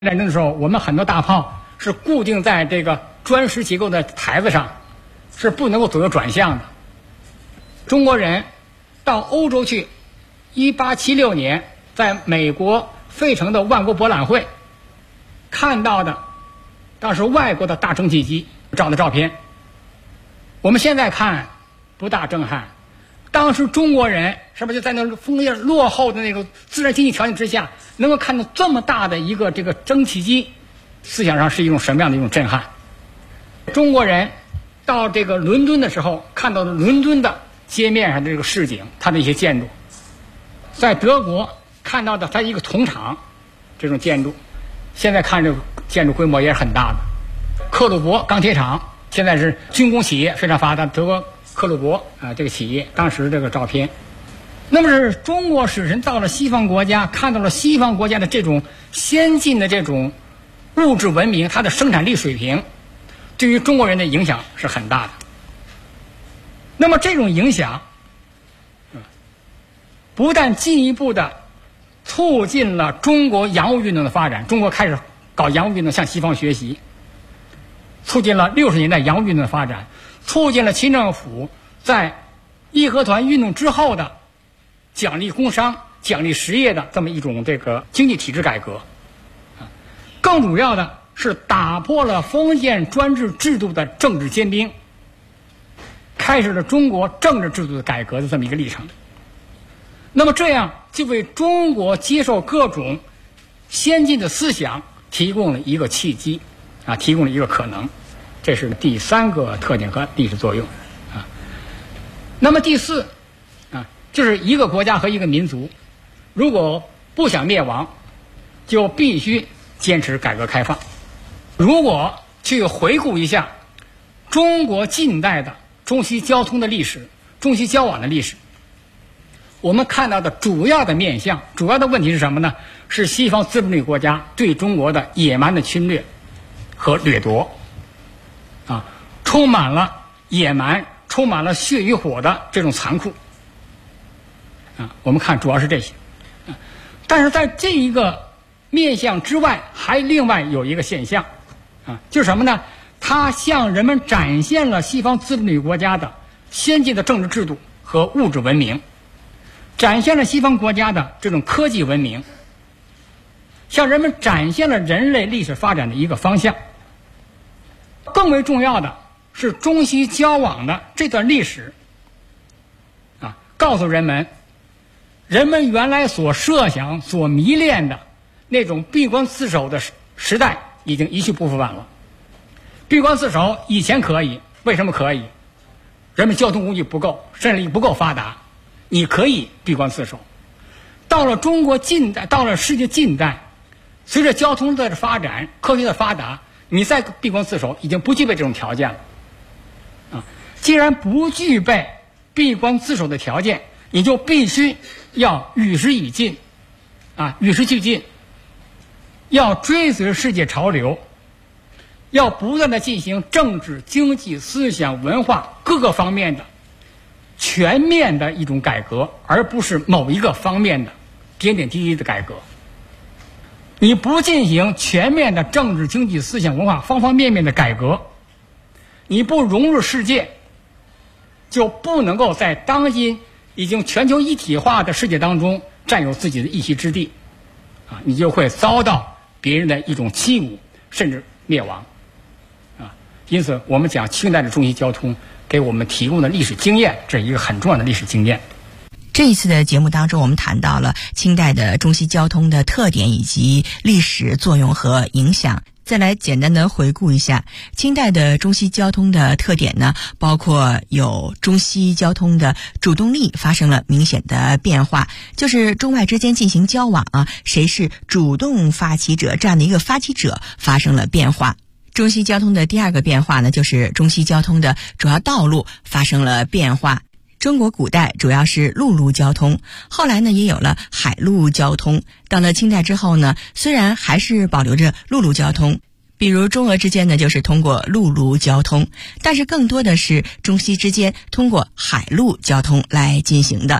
战争的时候，我们很多大炮是固定在这个砖石结构的台子上，是不能够左右转向的。中国人到欧洲去，1876年在美国费城的万国博览会看到的，当时外国的大蒸汽机照的照片，我们现在看不大震撼。当时中国人是不是就在那工业落后的那个自然经济条件之下，能够看到这么大的一个这个蒸汽机，思想上是一种什么样的一种震撼？中国人到这个伦敦的时候，看到的伦敦的街面上的这个市井，它的一些建筑，在德国看到的它一个铜厂这种建筑，现在看这个建筑规模也是很大的。克虏伯钢铁厂现在是军工企业非常发达，德国克虏伯这个企业当时这个照片。那么是中国使臣到了西方国家，看到了西方国家的这种先进的这种物质文明，它的生产力水平对于中国人的影响是很大的。那么这种影响不但进一步的促进了中国洋务运动的发展，中国开始搞洋务运动向西方学习，促进了60年代洋务运动的发展，促进了清政府在义和团运动之后的奖励工商、奖励实业的这么一种这个经济体制改革。更主要的是打破了封建专制制度的政治坚冰，开始了中国政治制度的改革的这么一个历程。那么这样就为中国接受各种先进的思想提供了一个契机，提供了一个可能。这是第三个特点和历史作用。那么第四就是一个国家和一个民族，如果不想灭亡，就必须坚持改革开放。如果去回顾一下中国近代的中西交通的历史、中西交往的历史，我们看到的主要的面向、主要的问题是什么呢？是西方资本主义国家对中国的野蛮的侵略和掠夺，充满了野蛮、充满了血与火的这种残酷。我们看主要是这些。但是在这一个面向之外，还另外有一个现象，就是什么呢？它向人们展现了西方资本主义国家的先进的政治制度和物质文明，展现了西方国家的这种科技文明，向人们展现了人类历史发展的一个方向。更为重要的是中西交往的这段历史，告诉人们，人们原来所设想、所迷恋的那种闭关自守的时代已经一去不复返了。闭关自守以前可以，为什么可以？人们交通工具不够，甚至不够发达，你可以闭关自守。到了中国近代，到了世界近代，随着交通的发展、科学的发达，你再闭关自守已经不具备这种条件了。既然不具备闭关自守的条件，你就必须要与时俱进，与时俱进，要追随世界潮流，要不断的进行政治、经济、思想、文化各个方面的全面的一种改革，而不是某一个方面的点点滴滴的改革。你不进行全面的政治、经济、思想、文化方方面面的改革，你不融入世界，就不能够在当今已经全球一体化的世界当中占有自己的一席之地，你就会遭到别人的一种欺侮，甚至灭亡。因此我们讲清代的中西交通给我们提供的历史经验，这是一个很重要的历史经验。 这一次的节目当中，我们谈到了清代的中西交通的特点以及历史作用和影响。再来简单的回顾一下清代的中西交通的特点呢，包括有中西交通的主动力发生了明显的变化，就是中外之间进行交往谁是主动发起者这样的一个发起者发生了变化。中西交通的第二个变化呢，就是中西交通的主要道路发生了变化。中国古代主要是陆路交通，后来呢也有了海陆交通。到了清代之后呢，虽然还是保留着陆路交通，比如中俄之间呢就是通过陆路交通，但是更多的是中西之间通过海陆交通来进行的。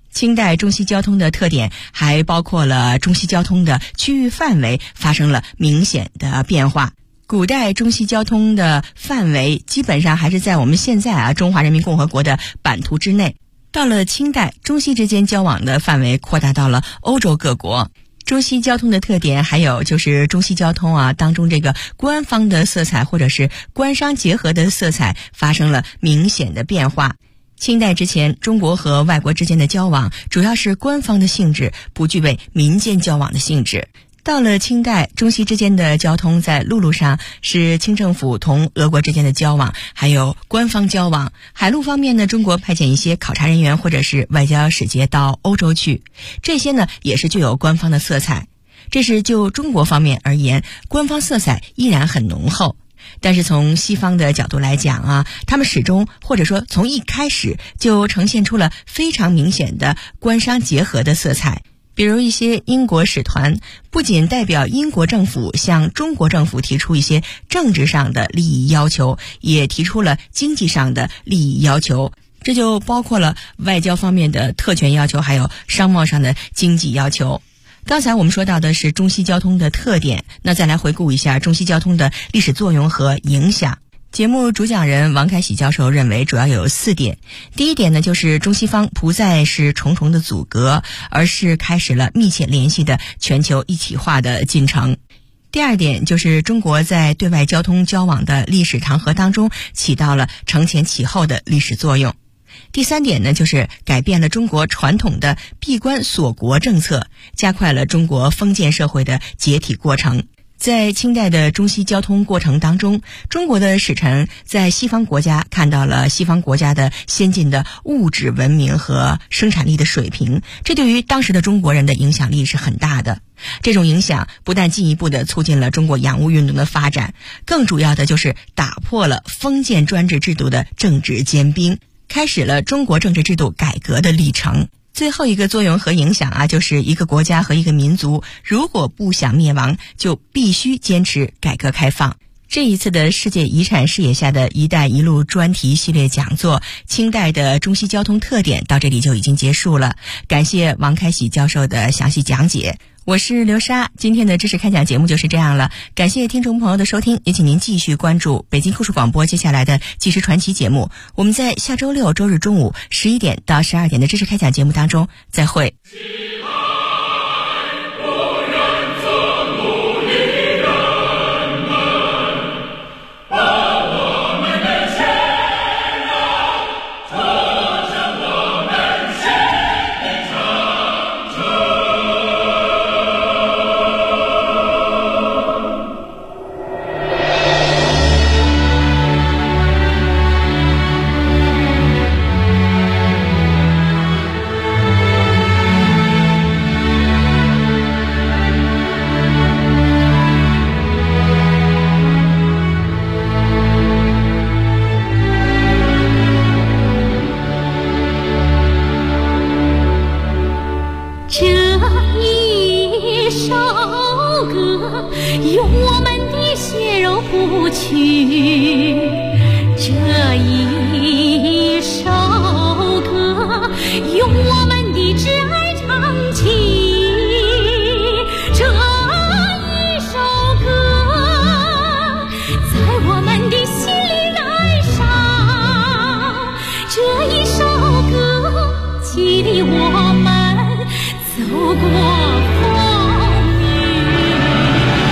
清代中西交通的特点还包括了中西交通的区域范围发生了明显的变化。古代中西交通的范围基本上还是在我们现在中华人民共和国的版图之内。到了清代，中西之间交往的范围扩大到了欧洲各国。中西交通的特点还有就是中西交通当中这个官方的色彩或者是官商结合的色彩发生了明显的变化。清代之前，中国和外国之间的交往主要是官方的性质，不具备民间交往的性质。到了清代，中西之间的交通在陆路上是清政府同俄国之间的交往，还有官方交往。海陆方面呢，中国派遣一些考察人员或者是外交使节到欧洲去，这些呢也是具有官方的色彩。这是就中国方面而言，官方色彩依然很浓厚。但是从西方的角度来讲他们始终或者说从一开始就呈现出了非常明显的官商结合的色彩。比如一些英国使团不仅代表英国政府向中国政府提出一些政治上的利益要求，也提出了经济上的利益要求，这就包括了外交方面的特权要求，还有商贸上的经济要求。刚才我们说到的是中西交通的特点，那再来回顾一下中西交通的历史作用和影响。节目主讲人王开喜教授认为主要有4点。第一点呢，就是中西方不再是重重的阻隔，而是开始了密切联系的全球一体化的进程。第二点就是中国在对外交通交往的历史长河当中起到了承前启后的历史作用。第3点呢，就是改变了中国传统的闭关锁国政策，加快了中国封建社会的解体过程。在清代的中西交通过程当中，中国的使臣在西方国家看到了西方国家的先进的物质文明和生产力的水平，这对于当时的中国人的影响力是很大的。这种影响不但进一步的促进了中国洋务运动的发展，更主要的就是打破了封建专制制度的政治坚冰，开始了中国政治制度改革的历程。最后一个作用和影响就是一个国家和一个民族如果不想灭亡，就必须坚持改革开放。这一次的世界遗产视野下的一带一路专题系列讲座，清代的中西交通特点到这里就已经结束了。感谢王开喜教授的详细讲解。我是刘莎，今天的知识开讲节目就是这样了，感谢听众朋友的收听，也请您继续关注北京故事广播接下来的纪实传奇节目。我们在下周6周日中午11点到12点的知识开讲节目当中再会。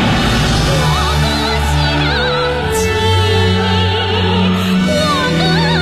我歌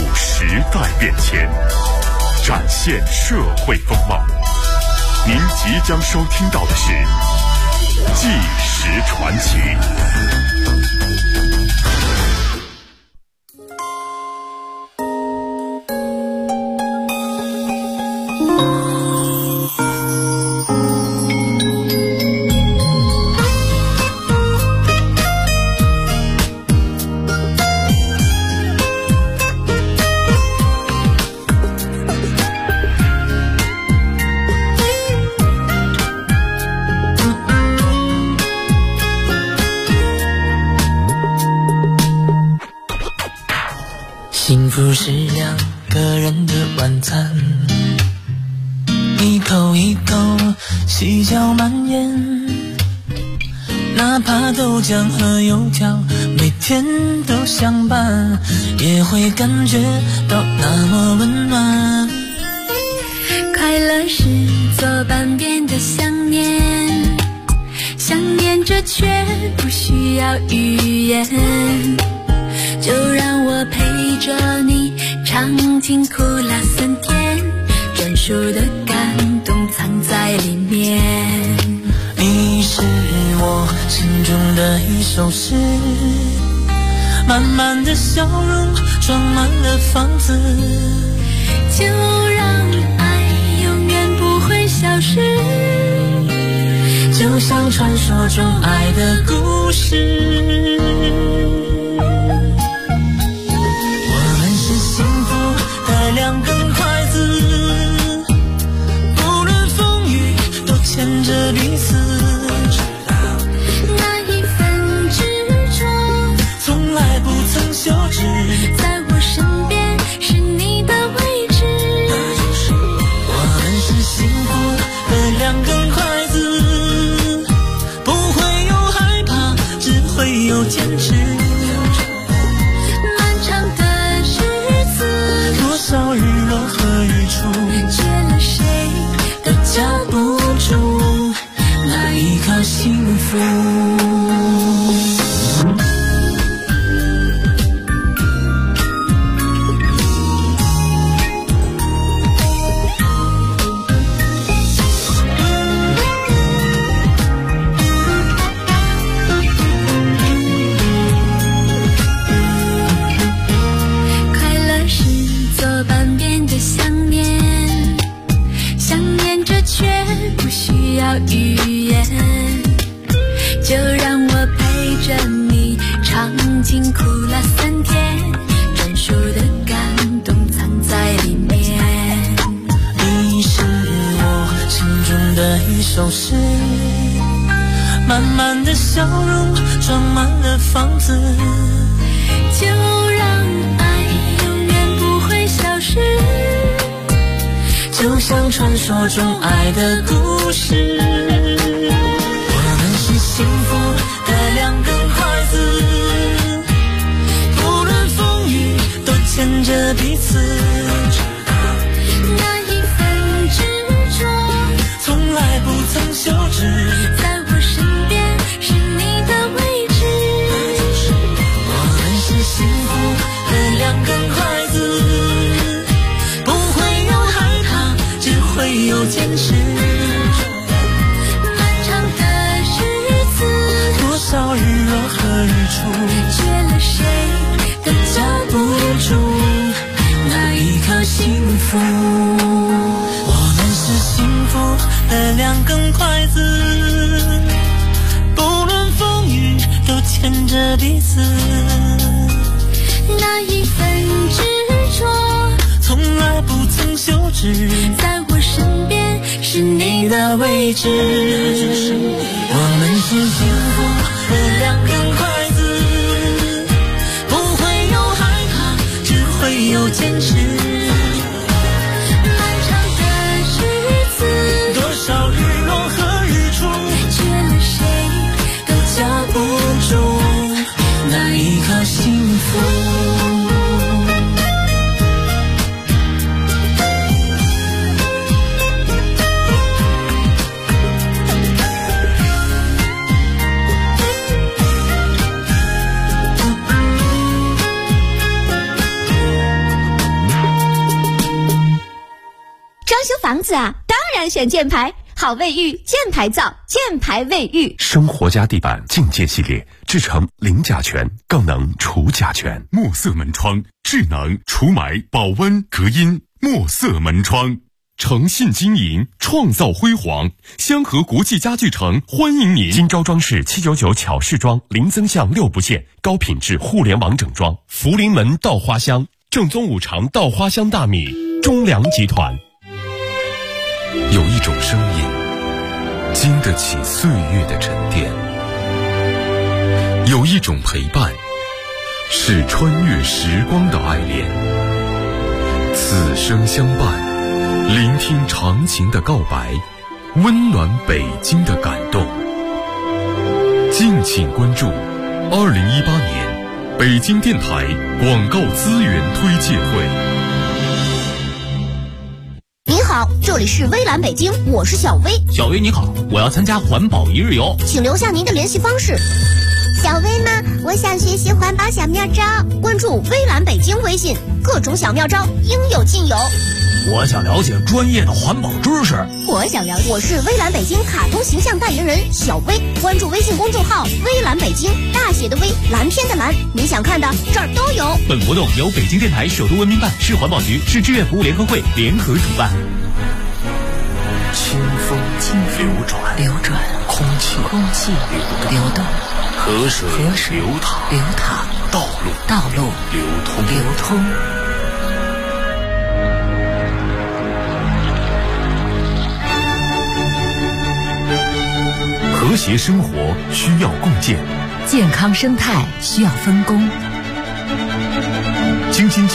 时代变迁，展现社会风貌。您即将收听到的是《纪实传奇》。 幸福是两个人的晚餐，一口一口细嚼慢咽，哪怕豆浆和油条每天都相伴，也会感觉到那么温暖。 快乐是左半边的想念，想念着却不需要语言，就让我陪着你尝尽苦辣酸甜，专属的感动藏在里面。 你是我心中的一首诗，满满的笑容装满了房子， 就让爱永远不会消失， 就像传说中爱的故事。两根筷子，不论风雨都牵着彼此， 那一份执着从来不曾休止， 在我身边是你的位置。 我们是幸福的两根筷子，不会有害怕，只会有坚持。多少日落和日出， 缺了谁都夹不住那一颗幸福。 语言，就让我陪着你尝尽苦辣酸甜，专属的感动藏在里面。 你是我心中的一首诗，满满的笑容装满了房子， 就让爱永远不会消失， 就像传说中爱的故事。我们是幸福的两根筷子，不论风雨都牵着彼此， 那一份执着从来不曾休止， 在我身边是你的位置。 我们是幸福的两根筷子，会有坚持， 漫长的日子， 多少日落和日出， 缺了谁都夹不住那一颗幸福。我们是幸福的两根筷子，不论风雨都牵着彼此， 那一份执着从来不曾休止， 在我身边是你的位置。 我们是幸福的两根筷子，不会有害怕，只会有坚持。 漫长的日子， 多少日落和日出， 缺了谁都夹不住那一颗幸福。 修房子啊，当然选箭牌。好卫浴，箭牌造，箭牌卫浴。 生活家地板净箭系列，制成零甲醛，更能除甲醛。 墨色门窗，智能除霾、保温、隔音。墨色门窗，诚信经营，创造辉煌。香河国际家具城欢迎您。 金招装饰799巧饰装，零增项6不限，高品质互联网整装。福临门稻花香，正宗五常稻花香大米。中粮集团。 有一种声音，经得起岁月的沉淀；有一种陪伴，是穿越时光的爱恋。此生相伴，聆听长情的告白，温暖北京的感动。敬请关注2018年北京电台广告资源推介会。 您好，这里是微蓝北京，我是小薇。 小薇你好，我要参加环保一日游， 请留下您的联系方式。 小薇吗？我想学习环保小妙招， 关注微蓝北京微信，各种小妙招应有尽有。 我想了解专业的环保知识。 我是微蓝北京卡通形象代言人小薇，关注微信公众号微蓝北京，大写的微，蓝天的蓝，你想看的这儿都有。 本活动由北京电台首都文明办、市环保局、市志愿服务联合会联合主办。 清风流转，空气流动， 河水流淌，道路流通。 和谐生活需要共建， 健康生态需要分工。 京津冀